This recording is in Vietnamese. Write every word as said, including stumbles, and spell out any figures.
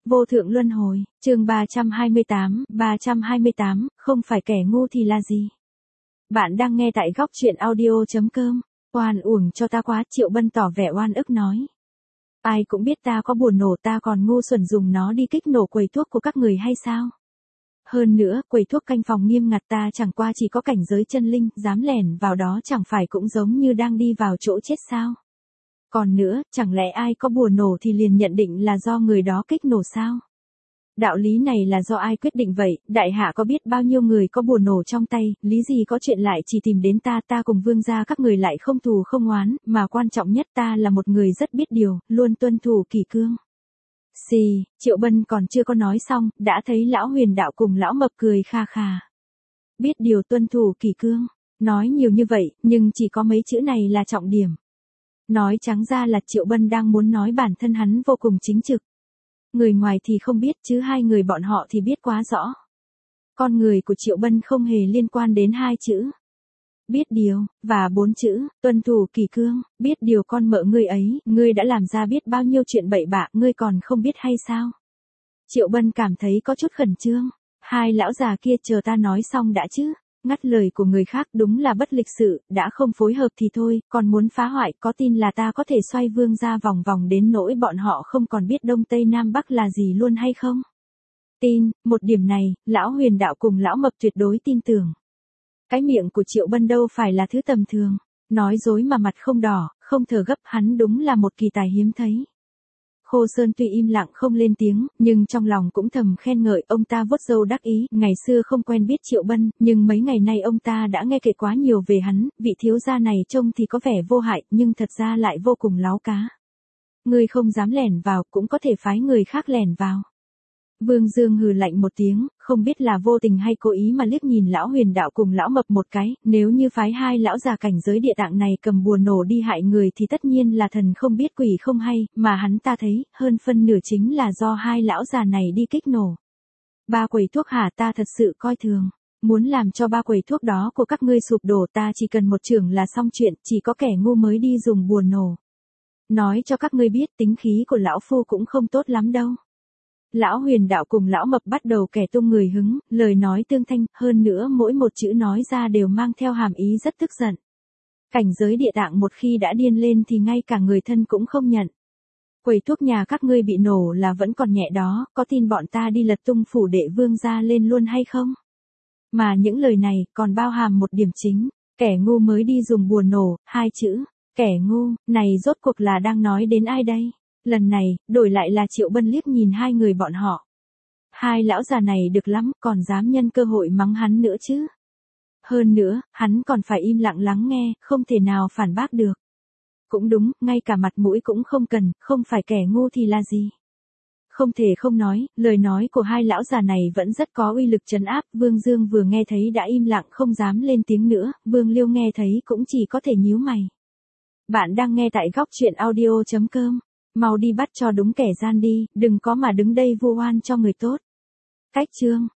Vô thượng luân hồi, chương ba trăm hai mươi tám, ba trăm hai mươi tám, không phải kẻ ngu thì là gì? Bạn đang nghe tại góc truyện audio.com, oan uổng cho ta quá, Triệu Bân tỏ vẻ oan ức nói. Ai cũng biết ta có bùa nổ, ta còn ngu xuẩn dùng nó đi kích nổ quầy thuốc của các người hay sao? Hơn nữa, quầy thuốc canh phòng nghiêm ngặt, ta chẳng qua chỉ có cảnh giới chân linh, dám lẻn vào đó chẳng phải cũng giống như đang đi vào chỗ chết sao? Còn nữa, chẳng lẽ ai có bùa nổ thì liền nhận định là do người đó kích nổ sao? Đạo lý này là do ai quyết định vậy? Đại hạ có biết bao nhiêu người có bùa nổ trong tay, lý gì có chuyện lại chỉ tìm đến ta, ta cùng vương gia các người lại không thù không oán, mà quan trọng nhất ta là một người rất biết điều, luôn tuân thủ kỷ cương. Xì, Triệu Bân còn chưa có nói xong, đã thấy lão Huyền Đạo cùng lão Mập cười kha kha. Biết điều, tuân thủ kỷ cương, nói nhiều như vậy, nhưng chỉ có mấy chữ này là trọng điểm. Nói trắng ra là Triệu Bân đang muốn nói bản thân hắn vô cùng chính trực. Người ngoài thì không biết, chứ hai người bọn họ thì biết quá rõ. Con người của Triệu Bân không hề liên quan đến hai chữ biết điều, và bốn chữ tuân thủ kỷ cương. Biết điều con mợ ngươi ấy, ngươi đã làm ra biết bao nhiêu chuyện bậy bạ, ngươi còn không biết hay sao? Triệu Bân cảm thấy có chút khẩn trương. Hai lão già kia, chờ ta nói xong đã chứ. Ngắt lời của người khác đúng là bất lịch sự, đã không phối hợp thì thôi, còn muốn phá hoại, có tin là ta có thể xoay vương ra vòng vòng đến nỗi bọn họ không còn biết Đông Tây Nam Bắc là gì luôn hay không? Tin, một điểm này, lão Huyền Đạo cùng lão Mập tuyệt đối tin tưởng. Cái miệng của Triệu Bân đâu phải là thứ tầm thường, nói dối mà mặt không đỏ, không thở gấp, hắn đúng là một kỳ tài hiếm thấy. Khô Sơn tuy im lặng không lên tiếng, nhưng trong lòng cũng thầm khen ngợi, ông ta vuốt râu đắc ý, ngày xưa không quen biết Triệu Bân, nhưng mấy ngày nay ông ta đã nghe kể quá nhiều về hắn, vị thiếu gia này trông thì có vẻ vô hại, nhưng thật ra lại vô cùng láo cá. Ngươi không dám lẻn vào, cũng có thể phái người khác lẻn vào. Vương Dương hừ lạnh một tiếng, không biết là vô tình hay cố ý mà liếc nhìn lão Huyền Đạo cùng lão Mập một cái, nếu như phái hai lão già cảnh giới địa tạng này cầm bùa nổ đi hại người thì tất nhiên là thần không biết quỷ không hay, mà hắn ta thấy, hơn phân nửa chính là do hai lão già này đi kích nổ. Ba quầy thuốc hả? Ta thật sự coi thường. Muốn làm cho ba quầy thuốc đó của các ngươi sụp đổ, ta chỉ cần một chưởng là xong chuyện, chỉ có kẻ ngu mới đi dùng bùa nổ. Nói cho các ngươi biết, tính khí của lão phu cũng không tốt lắm đâu. Lão Huyền Đạo cùng lão Mập bắt đầu kẻ tung người hứng, lời nói tương thanh, hơn nữa mỗi một chữ nói ra đều mang theo hàm ý rất tức giận. Cảnh giới địa tạng một khi đã điên lên thì ngay cả người thân cũng không nhận. Quầy thuốc nhà các ngươi bị nổ là vẫn còn nhẹ đó, có tin bọn ta đi lật tung phủ đệ vương gia lên luôn hay không? Mà những lời này còn bao hàm một điểm chính, kẻ ngu mới đi dùng bùa nổ, hai chữ, kẻ ngu, này rốt cuộc là đang nói đến ai đây? Lần này, đổi lại là Triệu Bân liếc nhìn hai người bọn họ. Hai lão già này được lắm, còn dám nhân cơ hội mắng hắn nữa chứ. Hơn nữa, hắn còn phải im lặng lắng nghe, không thể nào phản bác được. Cũng đúng, ngay cả mặt mũi cũng không cần, không phải kẻ ngu thì là gì. Không thể không nói, lời nói của hai lão già này vẫn rất có uy lực trấn áp. Vương Dương vừa nghe thấy đã im lặng không dám lên tiếng nữa, Vương Liêu nghe thấy cũng chỉ có thể nhíu mày. Bạn đang nghe tại góc truyện audio.com. Mau đi bắt cho đúng kẻ gian đi, đừng có mà đứng đây vu oan cho người tốt. Cách chương